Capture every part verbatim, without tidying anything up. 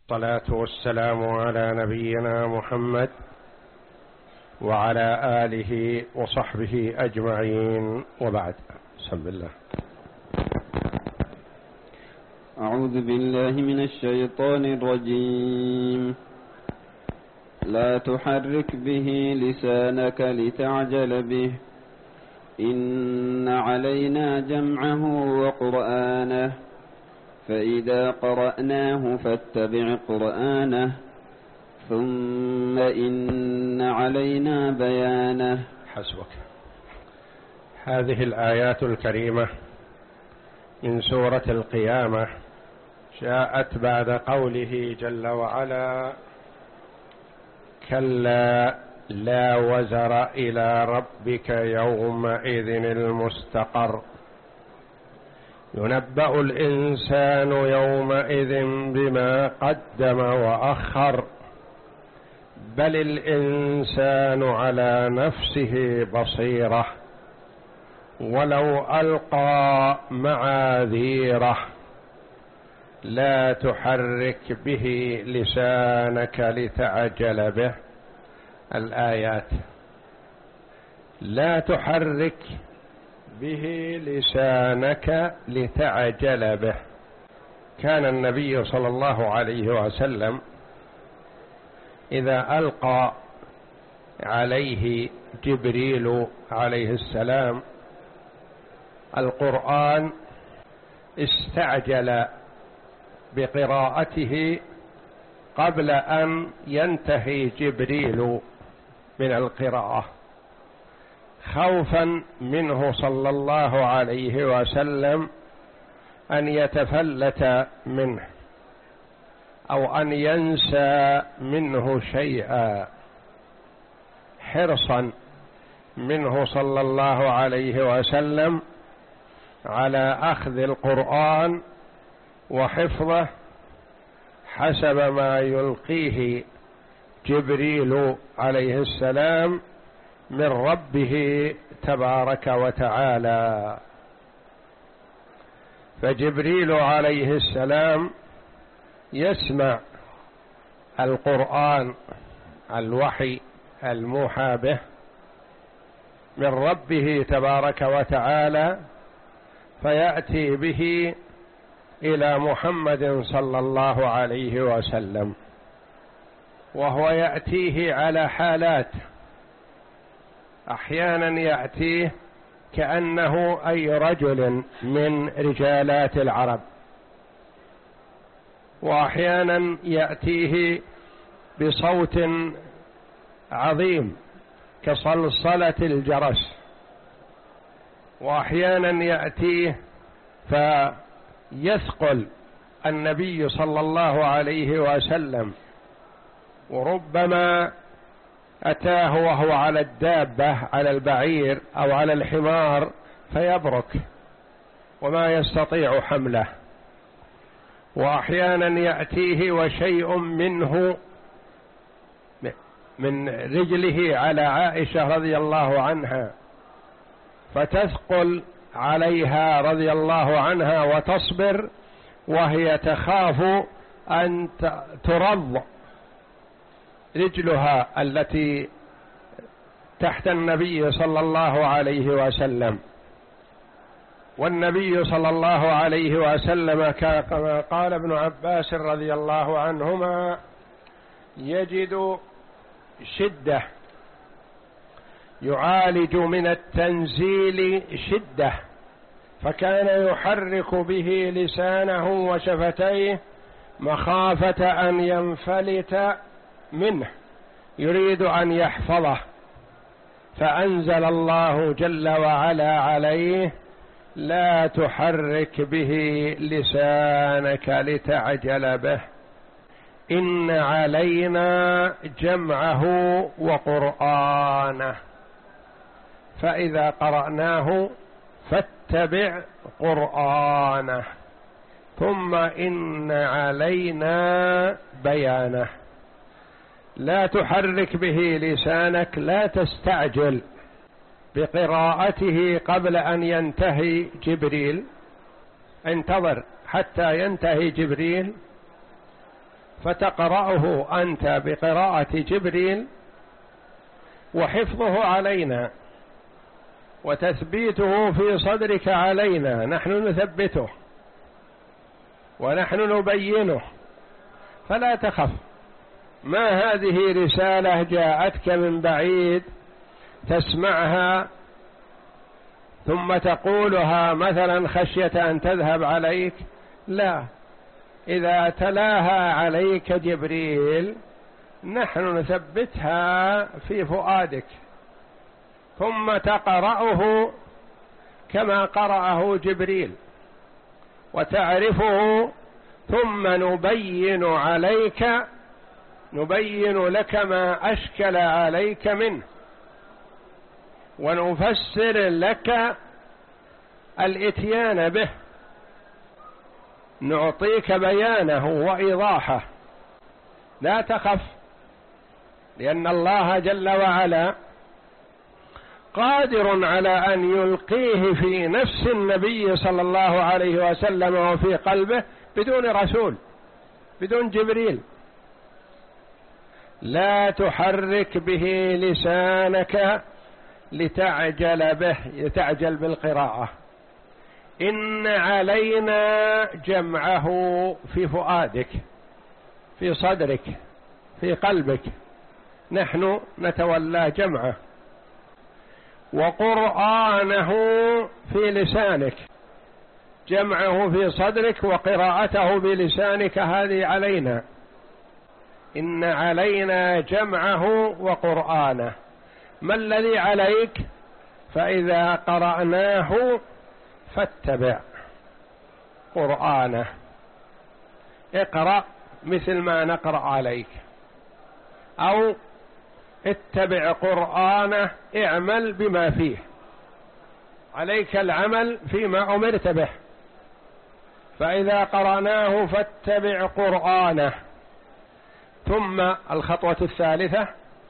الصلاة والسلام على نبينا محمد وعلى آله وصحبه أجمعين، وبعد. بسم الله. أعوذ بالله من الشيطان الرجيم. لا تحرك به لسانك لتعجل به، إن علينا جمعه وقرآنه، فإذا قرأناه فاتبع قرآنه، ثم إن علينا بيانه. حسبك. هذه الآيات الكريمة من سورة القيامة جاءت بعد قوله جل وعلا: كلا لا وزر إلى ربك يومئذ المستقر، ينبأ الإنسان يومئذ بما قدم وأخر، بل الإنسان على نفسه بصيرة ولو ألقى معاذيره، لا تحرك به لسانك لتعجل به. الآيات: لا تحرك به لسانك لتعجل به. كان النبي صلى الله عليه وسلم إذا ألقى عليه جبريل عليه السلام القرآن استعجل بقراءته قبل أن ينتهي جبريل من القراءة، خوفا منه صلى الله عليه وسلم أن يتفلت منه أو أن ينسى منه شيئا، حرصا منه صلى الله عليه وسلم على أخذ القرآن وحفظه حسب ما يلقيه جبريل عليه السلام من ربه تبارك وتعالى. فجبريل عليه السلام يسمع القرآن، الوحي الموحى به من ربه تبارك وتعالى، فيأتي به إلى محمد صلى الله عليه وسلم، وهو يأتيه على حالات. أحيانا يأتيه كأنه أي رجل من رجالات العرب، وأحيانا يأتيه بصوت عظيم كصلصلة الجرس، وأحيانا يأتيه فيثقل النبي صلى الله عليه وسلم، وربما أتاه وهو على الدابة، على البعير أو على الحمار، فيبرك وما يستطيع حمله. وأحيانا يأتيه وشيء منه من رجله على عائشة رضي الله عنها، فتثقل عليها رضي الله عنها وتصبر، وهي تخاف أن ترض رجلها التي تحت النبي صلى الله عليه وسلم. والنبي صلى الله عليه وسلم كما قال ابن عباس رضي الله عنهما: يجد شدة، يعالج من التنزيل شدة، فكان يحرك به لسانه وشفتيه مخافة أن ينفلت منه، يريد أن يحفظه، فأنزل الله جل وعلا عليه: لا تحرك به لسانك لتعجل به، إن علينا جمعه وقرآنه، فإذا قرأناه فاتبع قرآنه، ثم إن علينا بيانه. لا تحرك به لسانك، لا تستعجل بقراءته قبل أن ينتهي جبريل، انتظر حتى ينتهي جبريل فتقرأه أنت بقراءة جبريل، وحفظه علينا وتثبيته في صدرك علينا، نحن نثبته ونحن نبينه، فلا تخف. ما هذه رسالة جاءتك من بعيد تسمعها ثم تقولها مثلا خشية أن تذهب عليك، لا، إذا تلاها عليك جبريل نحن نثبتها في فؤادك، ثم تقرأه كما قرأه جبريل وتعرفه، ثم نبين عليك نبين لك ما أشكل عليك منه، ونفسر لك الإتيان به، نعطيك بيانه وإيضاحه. لا تخف، لأن الله جل وعلا قادر على أن يلقيه في نفس النبي صلى الله عليه وسلم وفي قلبه بدون رسول، بدون جبريل. لا تحرك به لسانك لتعجل به، لتعجل بالقراءة. إن علينا جمعه في فؤادك، في صدرك، في قلبك، نحن نتولى جمعه، وقرآنه في لسانك، جمعه في صدرك وقراءته بلسانك هذه علينا. إن علينا جمعه وقرآنه. ما الذي عليك؟ فإذا قرأناه فاتبع قرآنه، اقرأ مثل ما نقرأ عليك، أو اتبع قرآنه، اعمل بما فيه، عليك العمل فيما أمرت به. فإذا قرأناه فاتبع قرآنه. ثم الخطوة الثالثة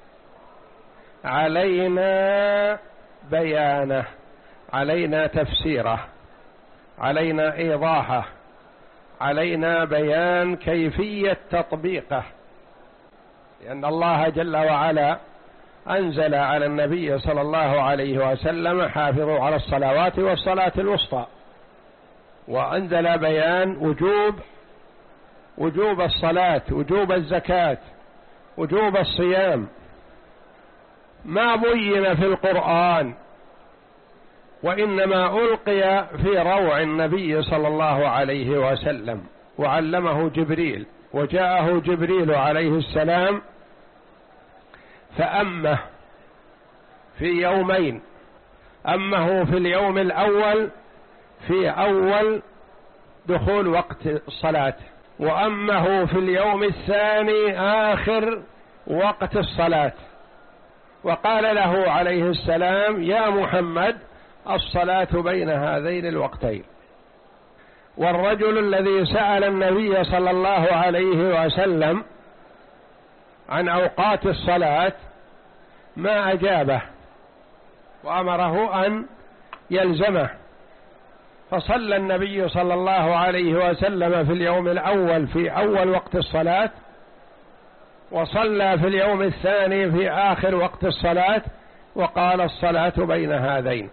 علينا بيانه، علينا تفسيره، علينا إيضاحه، علينا بيان كيفية تطبيقه، لأن الله جل وعلا أنزل على النبي صلى الله عليه وسلم حافظوا على الصلوات والصلاة الوسطى، وأنزل بيان وجوب وجوب الصلاة، وجوب الزكاة، وجوب الصيام. ما بين في القرآن، وإنما ألقي في روع النبي صلى الله عليه وسلم، وعلمه جبريل، وجاءه جبريل عليه السلام فأمه في يومين. أمه في اليوم الأول في أول دخول وقت الصلاة، وأمه في اليوم الثاني آخر وقت الصلاة، وقال له عليه السلام: يا محمد، الصلاة بين هذين الوقتين. والرجل الذي سأل النبي صلى الله عليه وسلم عن أوقات الصلاة ما أجابه، وأمره أن يلزمه، فصلى النبي صلى الله عليه وسلم في اليوم الأول في أول وقت الصلاة، وصلى في اليوم الثاني في آخر وقت الصلاة، وقال: الصلاة بين هذين،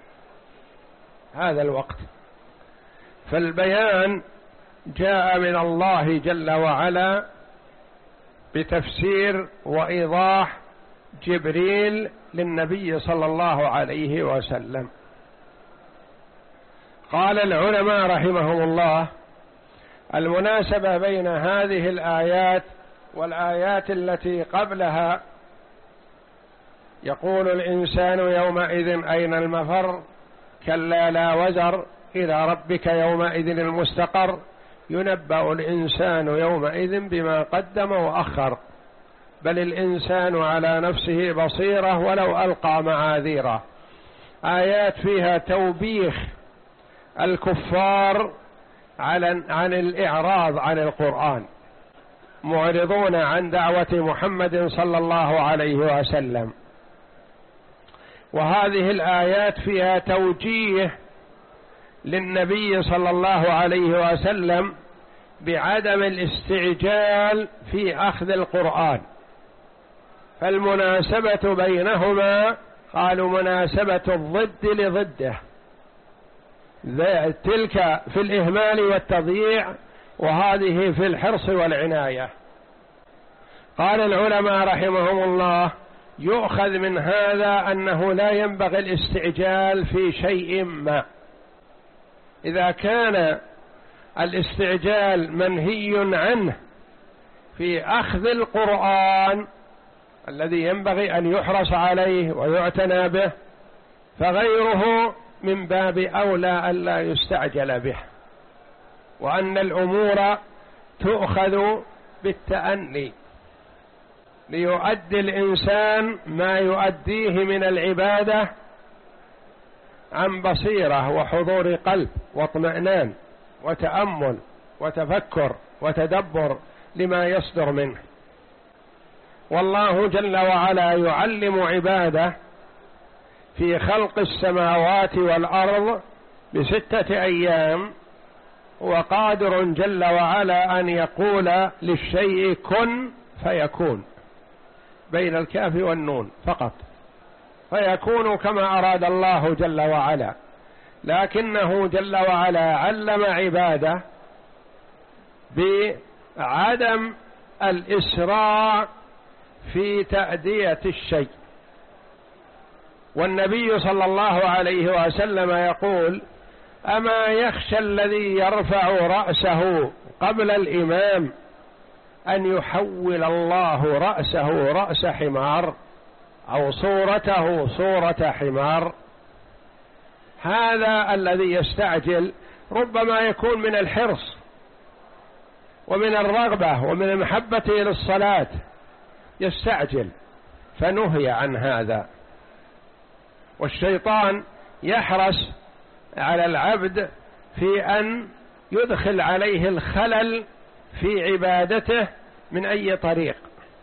هذا الوقت. فالبيان جاء من الله جل وعلا بتفسير وإيضاح جبريل للنبي صلى الله عليه وسلم. قال العلماء رحمهم الله: المناسبة بين هذه الآيات والآيات التي قبلها، يقول الإنسان يومئذ أين المفر، كلا لا وزر، إلى ربك يومئذ المستقر، ينبأ الإنسان يومئذ بما قدم وأخر، بل الإنسان على نفسه بصيرة ولو ألقى معاذيره. آيات فيها توبيخ الكفار عن الإعراض عن القرآن، معرضون عن دعوة محمد صلى الله عليه وسلم. وهذه الآيات فيها توجيه للنبي صلى الله عليه وسلم بعدم الاستعجال في أخذ القرآن، فالمناسبة بينهما قالوا مناسبة الضد لضده، تلك في الإهمال والتضييع وهذه في الحرص والعناية. قال العلماء رحمهم الله يؤخذ من هذا أنه لا ينبغي الاستعجال في شيء ما. إذا كان الاستعجال منهي عنه في أخذ القرآن الذي ينبغي أن يحرص عليه ويعتنى به، فغيره من باب أولى ألا يستعجل به، وأن الأمور تؤخذ بالتأني ليؤدي الإنسان ما يؤديه من العبادة عن بصيرة وحضور قلب واطمئنان وتأمل وتفكر وتدبر لما يصدر منه. والله جل وعلا يعلم عباده في خلق السماوات والأرض بستة أيام، وقادر جل وعلا أن يقول للشيء كن فيكون بين الكاف والنون فقط، فيكون كما أراد الله جل وعلا. لكنه جل وعلا علم عباده بعدم الإسراع في تأدية الشيء. والنبي صلى الله عليه وسلم يقول: أما يخشى الذي يرفع رأسه قبل الإمام أن يحول الله رأسه رأس حمار أو صورته صورة حمار. هذا الذي يستعجل ربما يكون من الحرص ومن الرغبة ومن المحبة للصلاة يستعجل، فنهي عن هذا. والشيطان يحرص على العبد في أن يدخل عليه الخلل في عبادته من أي طريق،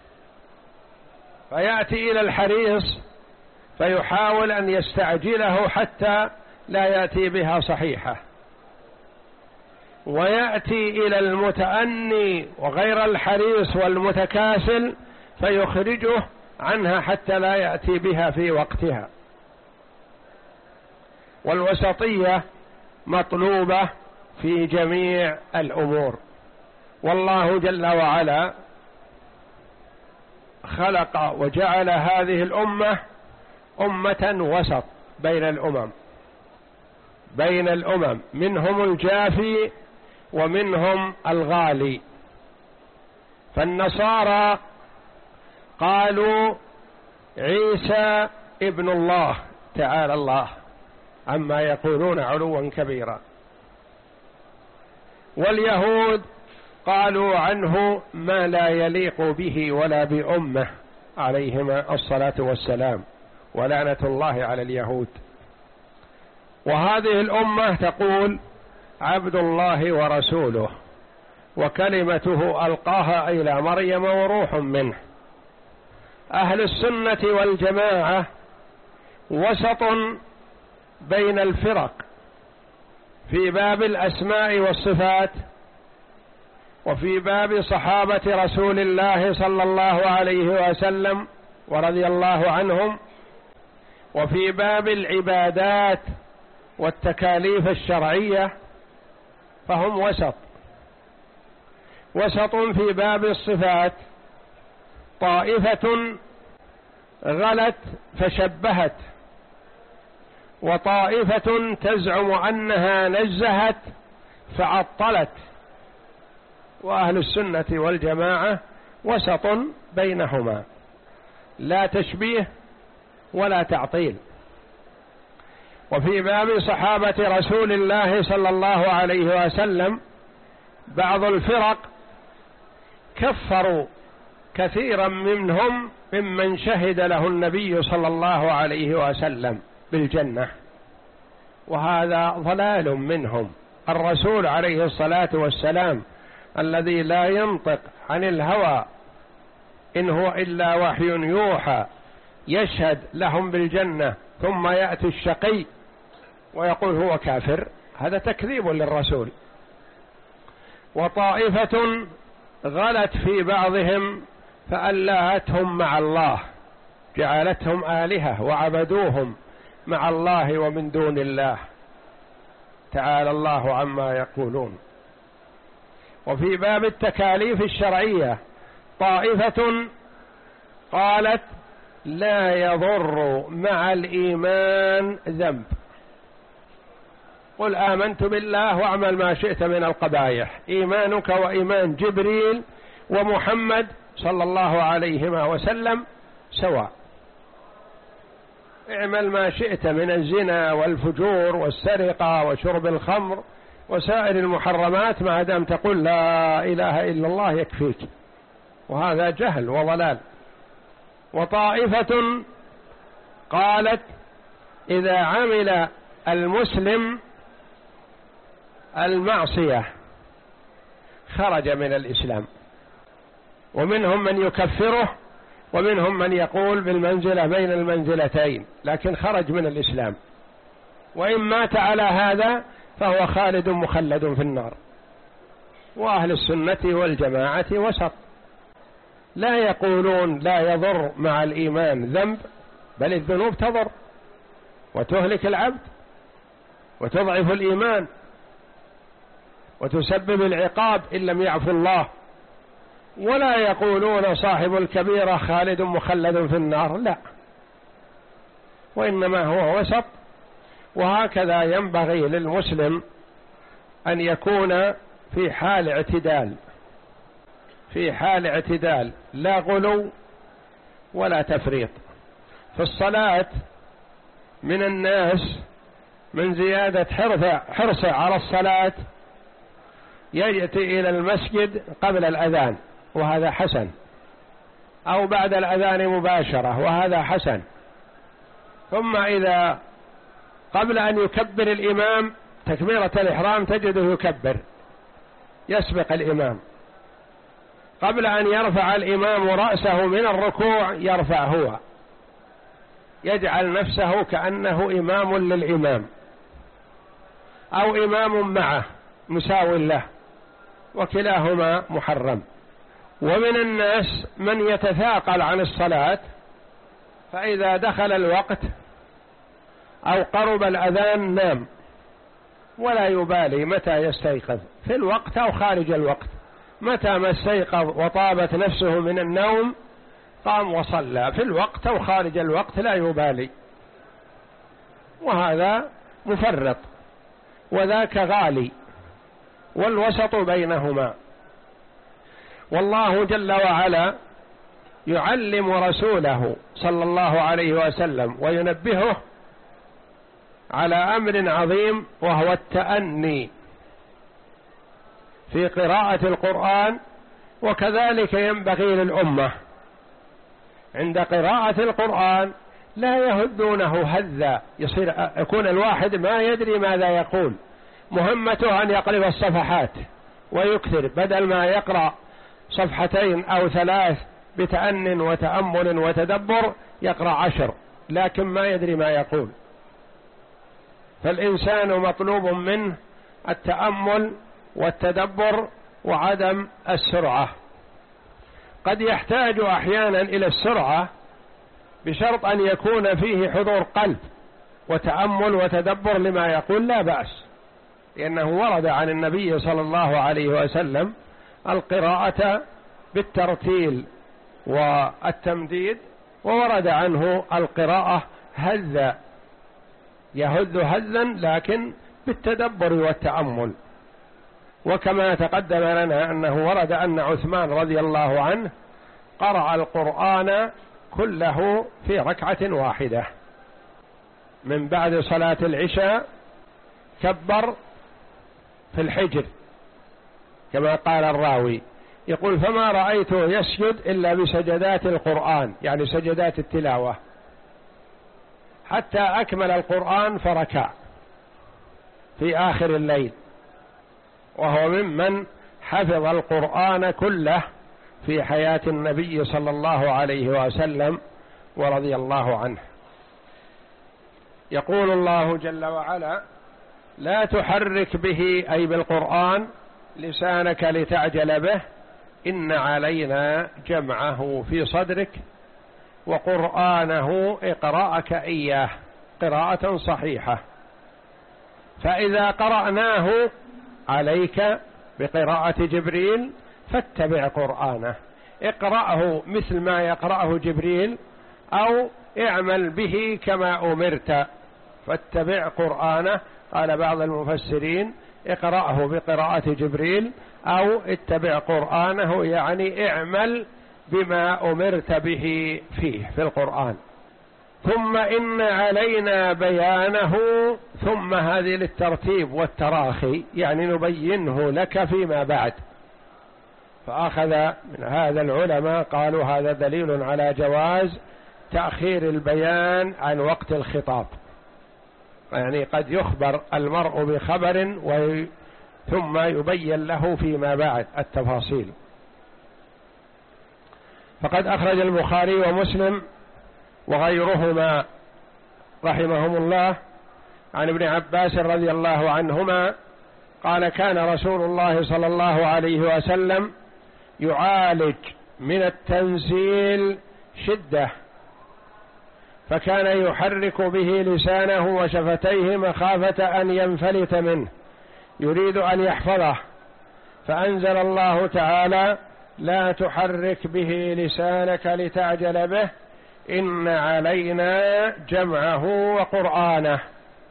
فيأتي إلى الحريص فيحاول أن يستعجله حتى لا يأتي بها صحيحة، ويأتي إلى المتأني وغير الحريص والمتكاسل فيخرجه عنها حتى لا يأتي بها في وقتها. والوسطية مطلوبة في جميع الأمور. والله جل وعلا خلق وجعل هذه الأمة أمة وسط بين الأمم بين الأمم منهم الجافي ومنهم الغالي. فالنصارى قالوا عيسى ابن الله تعالى الله عما يقولون علوا كبيرا، واليهود قالوا عنه ما لا يليق به ولا بأمه عليهما الصلاة والسلام، ولعنة الله على اليهود. وهذه الأمة تقول عبد الله ورسوله وكلمته ألقاها إلى مريم وروح منه. أهل السنة والجماعة وسط بين الفرق في باب الأسماء والصفات، وفي باب صحابة رسول الله صلى الله عليه وسلم ورضي الله عنهم، وفي باب العبادات والتكاليف الشرعية، فهم وسط. وسط في باب الصفات، طائفة غلت فشبهت، وطائفة تزعم أنها نزهت فعطلت، وأهل السنة والجماعة وسط بينهما، لا تشبيه ولا تعطيل. وفي باب صحابة رسول الله صلى الله عليه وسلم بعض الفرق كفروا كثيرا منهم ممن شهد له النبي صلى الله عليه وسلم بالجنة، وهذا ضلال منهم. الرسول عليه الصلاة والسلام الذي لا ينطق عن الهوى إن هو إلا وحي يوحى يشهد لهم بالجنة، ثم يأتي الشقي ويقول هو كافر، هذا تكذيب للرسول. وطائفة غلت في بعضهم فألهتهم مع الله، جعلتهم آلهة وعبدوهم مع الله ومن دون الله، تعالى الله عما يقولون. وفي باب التكاليف الشرعية طائفة قالت لا يضر مع الإيمان ذنب، قل آمنت بالله واعمل ما شئت من القبائح، إيمانك وإيمان جبريل ومحمد صلى الله عليه وسلم سواء، اعمل ما شئت من الزنا والفجور والسرقة وشرب الخمر وسائر المحرمات ما دام تقول لا إله إلا الله يكفيك، وهذا جهل وضلال. وطائفة قالت إذا عمل المسلم المعصية خرج من الإسلام، ومنهم من يكفره ومنهم من يقول بالمنزلة بين المنزلتين، لكن خرج من الإسلام، وإن مات على هذا فهو خالد مخلد في النار. وأهل السنة والجماعة وسط، لا يقولون لا يضر مع الإيمان ذنب، بل الذنوب تضر وتهلك العبد وتضعف الإيمان وتسبب العقاب إن لم يعفو الله. ولا يقولون صاحب الكبيرة خالد مخلد في النار، لا، وإنما هو وسط. وهكذا ينبغي للمسلم أن يكون في حال اعتدال، في حال اعتدال، لا غلو ولا تفريط. في الصلاة من الناس من زيادة حرصه على الصلاة يأتي إلى المسجد قبل الأذان وهذا حسن، أو بعد الأذان مباشرة وهذا حسن، ثم إذا قبل أن يكبر الإمام تكبيرة الإحرام تجده يكبر يسبق الإمام، قبل أن يرفع الإمام رأسه من الركوع يرفع هو، يجعل نفسه كأنه إمام للإمام أو إمام معه مساو له، وكلاهما محرم. ومن الناس من يتثاقل عن الصلاة، فإذا دخل الوقت أو قرب الأذان نام ولا يبالي متى يستيقظ، في الوقت أو خارج الوقت، متى ما استيقظ وطابت نفسه من النوم قام وصلى، في الوقت أو خارج الوقت لا يبالي، وهذا مفرط وذاك غالي، والوسط بينهما. والله جل وعلا يعلم رسوله صلى الله عليه وسلم وينبهه على أمر عظيم، وهو التأني في قراءة القرآن. وكذلك ينبغي للأمة عند قراءة القرآن لا يهدونه هذا، يصير يكون الواحد ما يدري ماذا يقول، مهمته أن يقلب الصفحات ويكثر، بدل ما يقرأ صفحتين أو ثلاث بتأن وتأمل وتدبر يقرأ عشر، لكن ما يدري ما يقول. فالإنسان مطلوب منه التأمل والتدبر وعدم السرعة. قد يحتاج أحيانا إلى السرعة بشرط أن يكون فيه حضور قلب وتأمل وتدبر لما يقول، لا بأس، لأنه ورد عن النبي صلى الله عليه وسلم القراءة بالترتيل والتمديد، وورد عنه القراءة هذا يهذ هذا لكن بالتدبر والتأمل. وكما تقدم لنا أنه ورد أن عثمان رضي الله عنه قرأ القرآن كله في ركعة واحدة، من بعد صلاة العشاء كبر في الحجر كما قال الراوي، يقول فما رأيته يسجد إلا بسجدات القرآن، يعني سجدات التلاوة، حتى أكمل القرآن فركع في آخر الليل، وهو ممن حفظ القرآن كله في حياة النبي صلى الله عليه وسلم ورضي الله عنه. يقول الله جل وعلا لا تحرك به أي بالقرآن لسانك لتعجل به إن علينا جمعه في صدرك وقرآنه اقرأك إياه قراءة صحيحة. فإذا قرأناه عليك بقراءة جبريل فاتبع قرآنه، اقرأه مثل ما يقرأه جبريل أو اعمل به كما أمرت فاتبع قرآنه. قال بعض المفسرين اقرأه بقراءة جبريل أو اتبع قرآنه يعني اعمل بما أمرت به فيه في القرآن. ثم إن علينا بيانه، ثم هذه للترتيب والتراخي يعني نبينه لك فيما بعد. فأخذ من هذا العلماء قالوا هذا دليل على جواز تأخير البيان عن وقت الخطاب، يعني قد يخبر المرء بخبر وي... ثم يبين له فيما بعد التفاصيل. فقد أخرج البخاري ومسلم وغيرهما رحمهم الله عن ابن عباس رضي الله عنهما قال كان رسول الله صلى الله عليه وسلم يعالج من التنزيل شدة، فكان يحرك به لسانه وشفتيه مخافة أن ينفلت منه يريد أن يحفظه، فأنزل الله تعالى لا تحرك به لسانك لتعجل به إن علينا جمعه وقرآنه.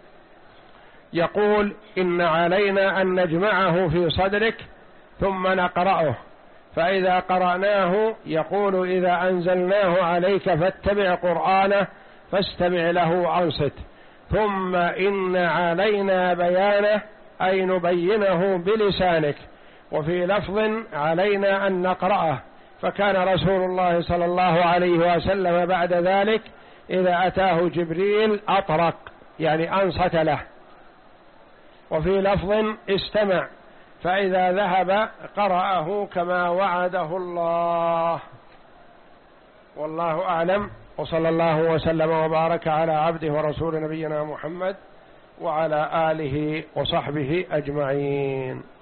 يقول إن علينا أن نجمعه في صدرك ثم نقرأه، فإذا قرأناه يقول إذا أنزلناه عليك فاتبع قرآنه فاستمع له وأنصت. ثم إن علينا بيانه أي نبينه بلسانك، وفي لفظ علينا أن نقرأه، فكان رسول الله صلى الله عليه وسلم بعد ذلك إذا أتاه جبريل أطرق يعني أنصت له، وفي لفظ استمع، فإذا ذهب قرأه كما وعده الله. والله أعلم، وصلى الله وسلم وبارك على عبده ورسول نبينا محمد وعلى آله وصحبه أجمعين.